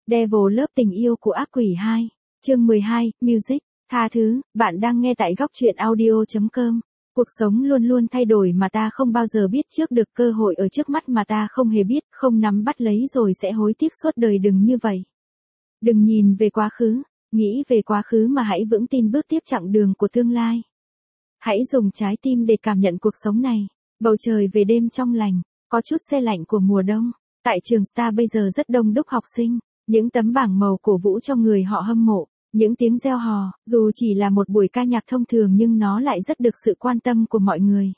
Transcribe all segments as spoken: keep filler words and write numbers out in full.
Devil Love tình yêu của ác quỷ hai. Chương mười hai, Music. Tha thứ, bạn đang nghe tại góc truyện audio.com. Cuộc sống luôn luôn thay đổi mà ta không bao giờ biết trước được, cơ hội ở trước mắt mà ta không hề biết, không nắm bắt lấy rồi sẽ hối tiếc suốt đời. Đừng như vậy. Đừng nhìn về quá khứ, nghĩ về quá khứ mà hãy vững tin bước tiếp chặng đường của tương lai. Hãy dùng trái tim để cảm nhận cuộc sống này. Bầu trời về đêm trong lành, có chút se lạnh của mùa đông. Tại trường Star bây giờ rất đông đúc học sinh, những tấm bảng màu cổ vũ cho người họ hâm mộ, những tiếng reo hò, dù chỉ là một buổi ca nhạc thông thường nhưng nó lại rất được sự quan tâm của mọi người.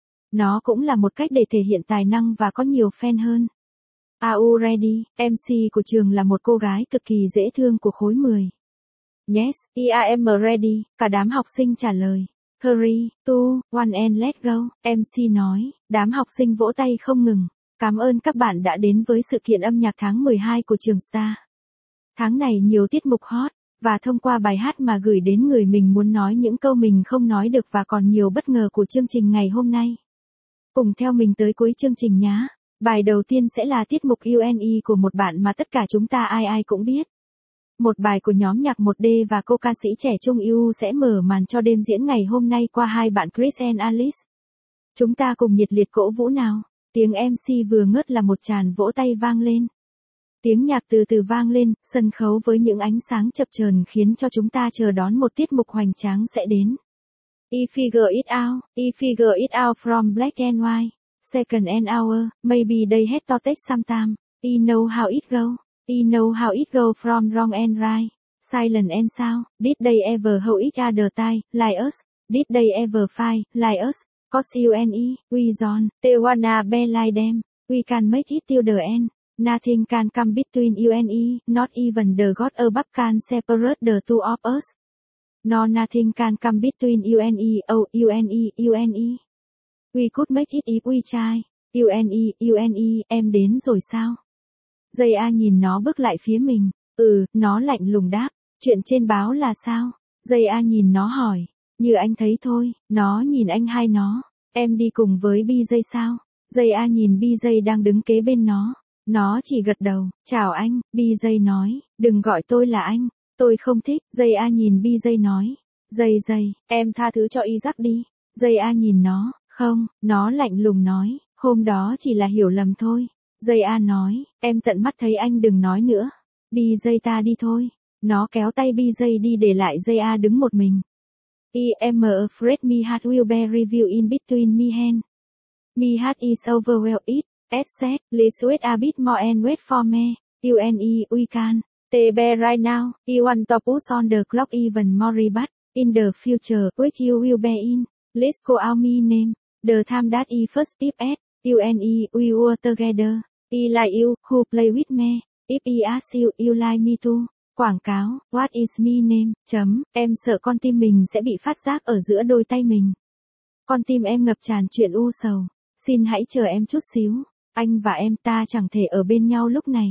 Nó cũng là một cách để thể hiện tài năng và có nhiều fan hơn. Are you ready? em xê của trường là một cô gái cực kỳ dễ thương của khối mười. Yes, I am ready, cả đám học sinh trả lời. Three, two, one and let's go, em xê nói, đám học sinh vỗ tay không ngừng. Cảm ơn các bạn đã đến với sự kiện âm nhạc tháng mười hai của trường Star. Tháng này nhiều tiết mục hot, và thông qua bài hát mà gửi đến người mình muốn nói những câu mình không nói được và còn nhiều bất ngờ của chương trình ngày hôm nay. Cùng theo mình tới cuối chương trình nhé. Bài đầu tiên sẽ là tiết mục u en e của một bạn mà tất cả chúng ta ai ai cũng biết. Một bài của nhóm nhạc một D và cô ca sĩ trẻ Trung U sẽ mở màn cho đêm diễn ngày hôm nay qua hai bạn Chris and Alice. Chúng ta cùng nhiệt liệt cổ vũ nào. Tiếng em xê vừa ngớt là một tràng vỗ tay vang lên. Tiếng nhạc từ từ vang lên, sân khấu với những ánh sáng chập chờn khiến cho chúng ta chờ đón một tiết mục hoành tráng sẽ đến. I figure it out, I figure it out from black and white, second and hour, maybe they had to take some time, I know how it go, I know how it go from wrong and right, silent and sound, did they ever hold each other tight, like us, did they ever fight, like us. Cause you and I, we John, they wanna be like them, we can make it till the end, nothing can come between you and I, not even the God above can separate the two of us. No, nothing can come between you and I, oh, you and I, you and I. We could make it if we try, you and I, you and I, em đến rồi sao? Dây A nhìn nó bước lại phía mình, ừ, nó lạnh lùng đáp, chuyện trên báo là sao? Dây A nhìn nó hỏi. Như anh thấy thôi, nó nhìn anh hai nó. Em đi cùng với bê jay sao? Dây A nhìn bê jay đang đứng kế bên nó. Nó chỉ gật đầu. Chào anh, bê jay nói. Đừng gọi tôi là anh. Tôi không thích. Dây A nhìn bê jay nói. Dây dây, em tha thứ cho Isaac đi. Dây A nhìn nó. Không, nó lạnh lùng nói. Hôm đó chỉ là hiểu lầm thôi. Dây A nói. Em tận mắt thấy anh, đừng nói nữa. bê jay ta đi thôi. Nó kéo tay bê jay đi để lại Dây A đứng một mình. I am afraid me heart will be review in between me hand. Me heart is overwhelmed it, as said, let's wait a bit more and wait for me, you and I, we can. T B right now, I want to push on the clock even more but, in the future, which you will be in, let's go out me name, the time that I first peep at, you and I, we were together, I like you, who play with me, if I ask you, you like me too. Quảng cáo, what is me name, chấm, em sợ con tim mình sẽ bị phát giác ở giữa đôi tay mình. Con tim em ngập tràn chuyện u sầu, xin hãy chờ em chút xíu, anh và em ta chẳng thể ở bên nhau lúc này.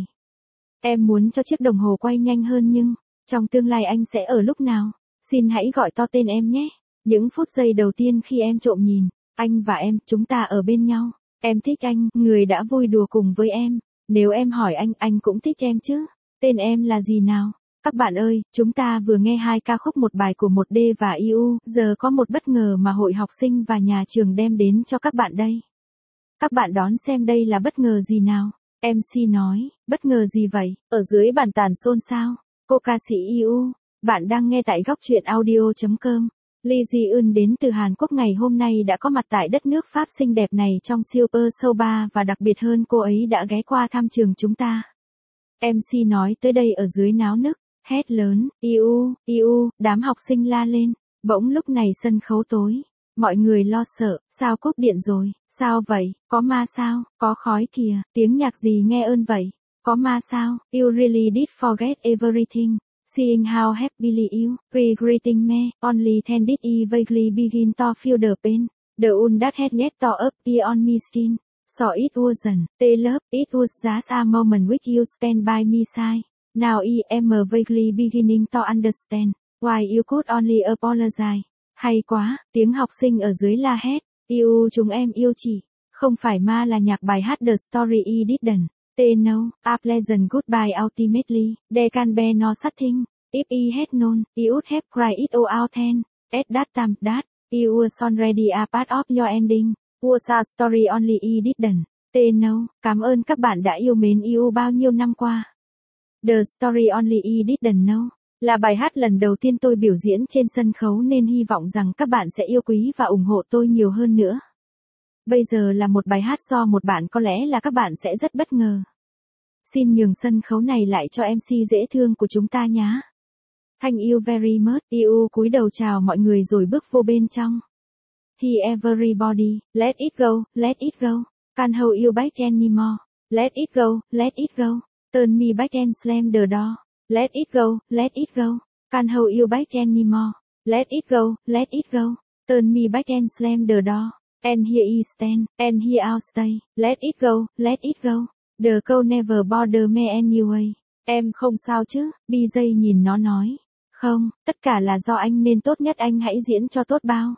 Em muốn cho chiếc đồng hồ quay nhanh hơn nhưng, trong tương lai anh sẽ ở lúc nào, xin hãy gọi to tên em nhé. Những phút giây đầu tiên khi em trộm nhìn, anh và em, chúng ta ở bên nhau, em thích anh, người đã vui đùa cùng với em, nếu em hỏi anh, anh cũng thích em chứ, tên em là gì nào? Các bạn ơi, chúng ta vừa nghe hai ca khúc, một bài của một D và i u, giờ có một bất ngờ mà hội học sinh và nhà trường đem đến cho các bạn đây. Các bạn đón xem đây là bất ngờ gì nào? em xê nói, bất ngờ gì vậy? Ở dưới bàn tàn xôn xao, cô ca sĩ i u, bạn đang nghe tại góc truyện audio.com. Lee Ji-eun đến từ Hàn Quốc ngày hôm nay đã có mặt tại đất nước Pháp xinh đẹp này trong Super Show ba và đặc biệt hơn cô ấy đã ghé qua thăm trường chúng ta. em xê nói tới đây ở dưới náo nức. Hét lớn, iu, iu, đám học sinh la lên, bỗng lúc này sân khấu tối, mọi người lo sợ, sao cúp điện rồi, sao vậy, có ma sao, có khói kìa, tiếng nhạc gì nghe ơn vậy, có ma sao, you really did forget everything, seeing how happily you, regretting me, only then did I vaguely begin to feel the pain, the wound that had yet to appear on my skin, so it wasn't, the love, it was just a moment which you spent by me side. Now I am vaguely beginning to understand why you could only apologize. Hay quá, tiếng học sinh ở dưới la hét. Yêu chúng em yêu chị. Không phải ma là nhạc bài hát The Story I Didn't T no, a pleasant goodbye ultimately, there can be no such thing. If he had known, he would have cried it all out then. At that time, that, it was already a part of your ending. Was a story only he didn't. T no, cảm ơn các bạn đã yêu mến i u bao nhiêu năm qua. The story only he didn't know. Là bài hát lần đầu tiên tôi biểu diễn trên sân khấu nên hy vọng rằng các bạn sẽ yêu quý và ủng hộ tôi nhiều hơn nữa. Bây giờ là một bài hát do một bạn có lẽ là các bạn sẽ rất bất ngờ. Xin nhường sân khấu này lại cho em xê dễ thương của chúng ta nhé. Thank you very much. i u cúi đầu chào mọi người rồi bước vô bên trong. Hey everybody, let it go, let it go. Can't hold you back anymore. Let it go, let it go. Turn me back and slam the door. Let it go, let it go. Can't hold you back anymore. Let it go, let it go. Turn me back and slam the door. And here I stand, and here I'll stay. Let it go, let it go. The cold never bother me anyway. Em không sao chứ? bê jay nhìn nó nói. Không, tất cả là do anh nên tốt nhất anh hãy diễn cho tốt bao.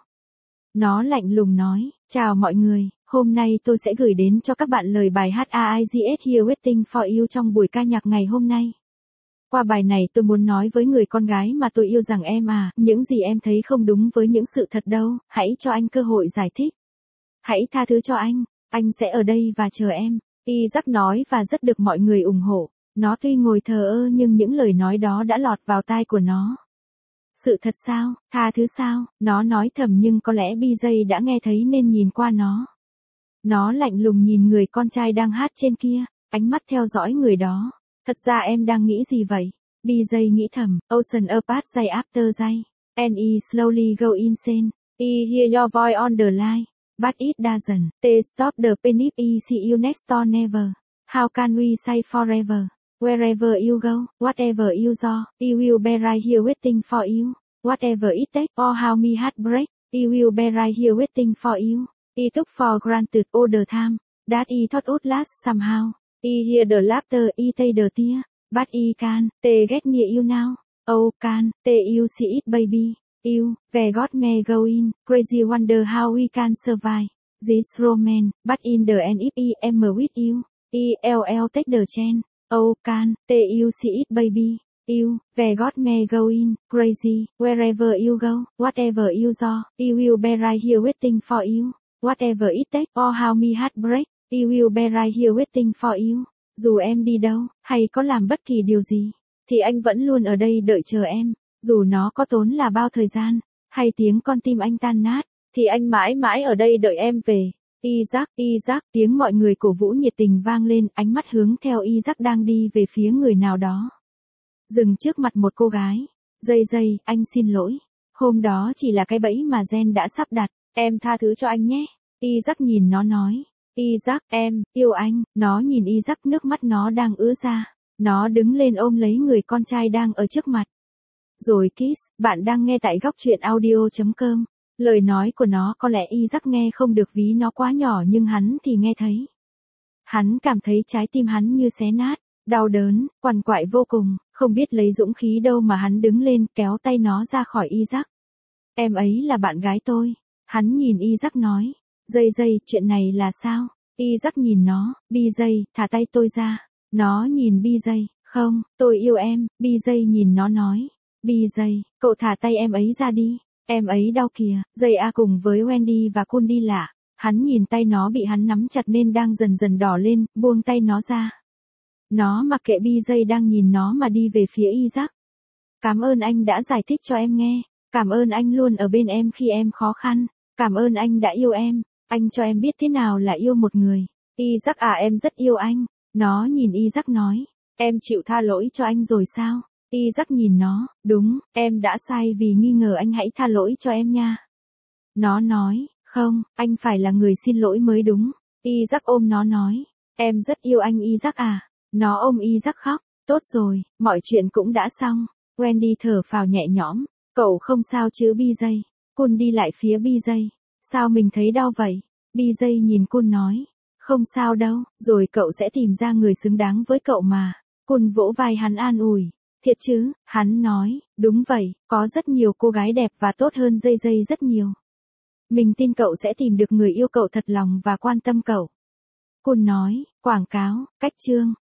Nó lạnh lùng nói. Chào mọi người, hôm nay tôi sẽ gửi đến cho các bạn lời bài hát a i giê ét Here Waiting for You trong buổi ca nhạc ngày hôm nay. Qua bài này tôi muốn nói với người con gái mà tôi yêu rằng em à, những gì em thấy không đúng với những sự thật đâu, hãy cho anh cơ hội giải thích. Hãy tha thứ cho anh, anh sẽ ở đây và chờ em. Isaac nói và rất được mọi người ủng hộ. Nó tuy ngồi thờ ơ nhưng những lời nói đó đã lọt vào tai của nó. Sự thật sao, tha thứ sao, nó nói thầm nhưng có lẽ bê jay đã nghe thấy nên nhìn qua nó. Nó lạnh lùng nhìn người con trai đang hát trên kia, ánh mắt theo dõi người đó. Thật ra em đang nghĩ gì vậy? bê jay nghĩ thầm, Ocean apart day after day. And he slowly go insane. He hear your voice on the line. But it doesn't. They stop the pain if he see you next door never. How can we say forever? Wherever you go, whatever you do, he will be right here waiting for you. Whatever it takes, or how me heart break, he will be right here waiting for you. He took for granted all the time, that he thought would last somehow. He hear the laughter, he take the tear, but he can, they get near you now. Oh can, they you see it baby. You, where God may go in, crazy wonder how we can survive this romance, but in the end if I am with you, E L L take the chance. Oh can, they you see it baby. You, where God may go in, crazy, wherever you go, whatever you do, He will be right here waiting for you. Whatever it takes, or how me heart break, He will be right here waiting for you. Dù em đi đâu, hay có làm bất kỳ điều gì, thì anh vẫn luôn ở đây đợi chờ em. Dù nó có tốn là bao thời gian, hay tiếng con tim anh tan nát, thì anh mãi mãi ở đây đợi em về. Isaac, Isaac, tiếng mọi người cổ vũ nhiệt tình vang lên, ánh mắt hướng theo Isaac đang đi về phía người nào đó. Dừng trước mặt một cô gái. Dây dây, anh xin lỗi. Hôm đó chỉ là cái bẫy mà Jen đã sắp đặt, em tha thứ cho anh nhé. Isaac nhìn nó nói. Isaac, em, yêu anh. Nó nhìn Isaac, nước mắt nó đang ứa ra. Nó đứng lên ôm lấy người con trai đang ở trước mặt. Rồi kiss, bạn đang nghe tại góc truyện audio chấm com. Lời nói của nó có lẽ Isaac nghe không được vì nó quá nhỏ nhưng hắn thì nghe thấy. Hắn cảm thấy trái tim hắn như xé nát, đau đớn, quằn quại vô cùng, không biết lấy dũng khí đâu mà hắn đứng lên kéo tay nó ra khỏi Isaac. Em ấy là bạn gái tôi. Hắn nhìn Isaac nói. Dây dây, chuyện này là sao? Isaac nhìn nó, bê jay, thả tay tôi ra. Nó nhìn bê jay, không, tôi yêu em, bê jay nhìn nó nói. bê jay, cậu thả tay em ấy ra đi. Em ấy đau kìa. Dây A cùng với Wendy và Kun đi lạ. Hắn nhìn tay nó bị hắn nắm chặt nên đang dần dần đỏ lên, buông tay nó ra. Nó mặc kệ bê jay đang nhìn nó mà đi về phía Isaac. Cảm ơn anh đã giải thích cho em nghe. Cảm ơn anh luôn ở bên em khi em khó khăn. Cảm ơn anh đã yêu em. Anh cho em biết thế nào là yêu một người. Isaac à, em rất yêu anh. Nó nhìn Isaac nói. Em chịu tha lỗi cho anh rồi sao? Isaac nhìn nó. Đúng, em đã sai vì nghi ngờ anh, hãy tha lỗi cho em nha. Nó nói. Không, anh phải là người xin lỗi mới đúng. Isaac ôm nó nói. Em rất yêu anh Isaac à. Nó ôm Isaac khóc. Tốt rồi, mọi chuyện cũng đã xong. Wendy thở phào nhẹ nhõm. Cậu không sao chứ bê jay? Kun đi lại phía bê jay. Sao mình thấy đau vậy? bê jay nhìn Kun nói. Không sao đâu, rồi cậu sẽ tìm ra người xứng đáng với cậu mà. Kun vỗ vai hắn an ủi. Thiệt chứ, hắn nói. Đúng vậy, có rất nhiều cô gái đẹp và tốt hơn dây dây rất nhiều. Mình tin cậu sẽ tìm được người yêu cậu thật lòng và quan tâm cậu. Cun nói, quảng cáo, cách chương.